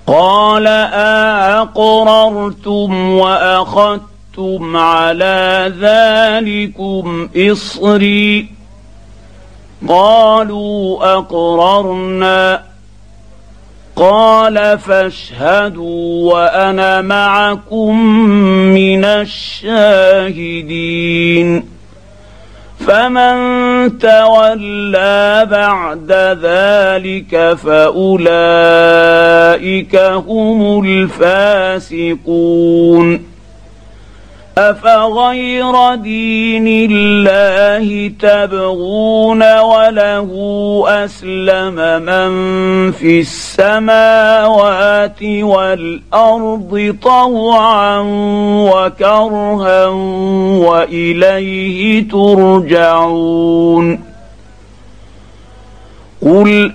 قال أأقررتم وأخذتم على ذلكم إصري قالوا أقررنا قال فاشهدوا وأنا معكم من الشاهدين فمن تولى بعد ذلك فأولئك هم الفاسقون أفغير دين الله تبغون وله أسلم من في السماوات والأرض طوعا وكرها وإليه ترجعون قل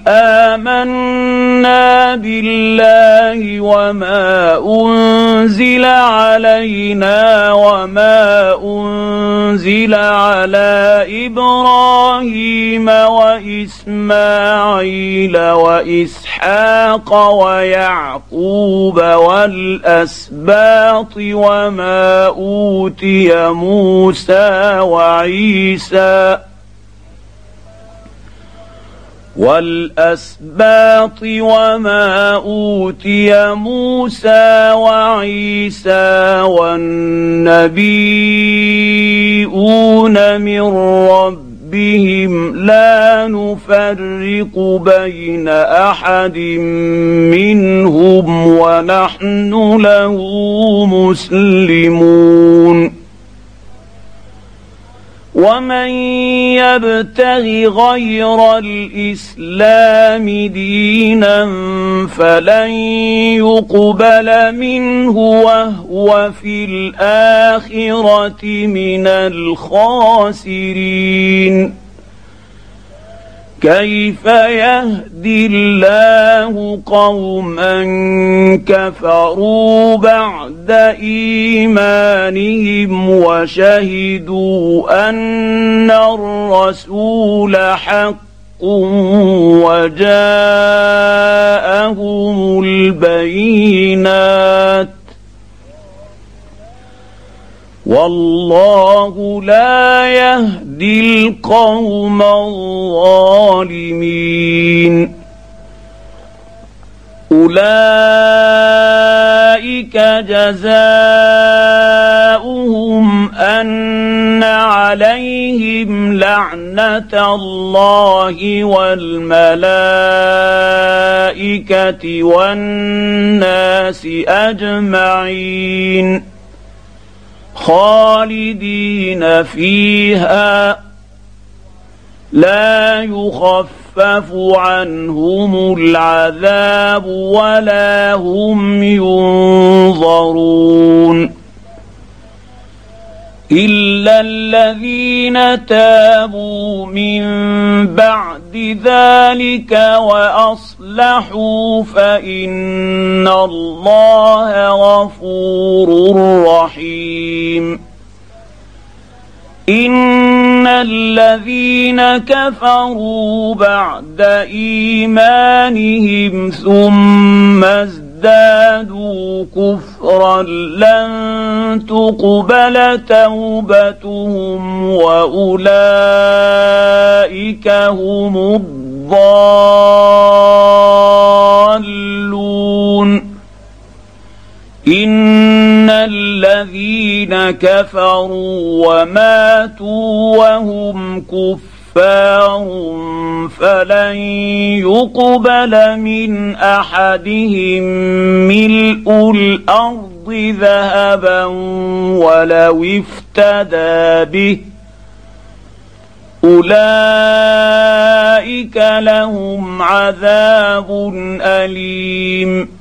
آمنا بالله وما أنزل علينا وما أنزل على إبراهيم وإسماعيل وإسحاق ويعقوب والأسباط وما أوتي موسى وعيسى والنبيون من ربهم لا نفرق بين أحد منهم ونحن له مسلمون ومن يبتغ غير الإسلام دينا فلن يقبل منه وهو في الآخرة من الخاسرين كيف يهدي الله قوما كفروا بعد إيمانهم وشهدوا أن الرسول حق وجاءهم البينات والله لا يهدي القوم الظالمين أولئك جزاؤهم أن عليهم لعنة الله والملائكة والناس أجمعين خالدين فيها لا يخفف عنهم العذاب ولا هم ينظرون إلا الذين تابوا من بعد ذلك وأصلحوا فإن الله غفور رحيم إن الذين كفروا بعد إيمانهم ثم ازدادوا كفرا لن تقبل توبتهم وأولئك هم الضالون إن الذين كفروا وماتوا وهم كفار فلن يقبل من أحدهم ملء الأرض ذهبا ولو افتدى به أولئك لهم عذاب أليم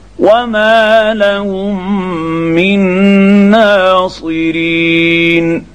وما لهم من ناصرين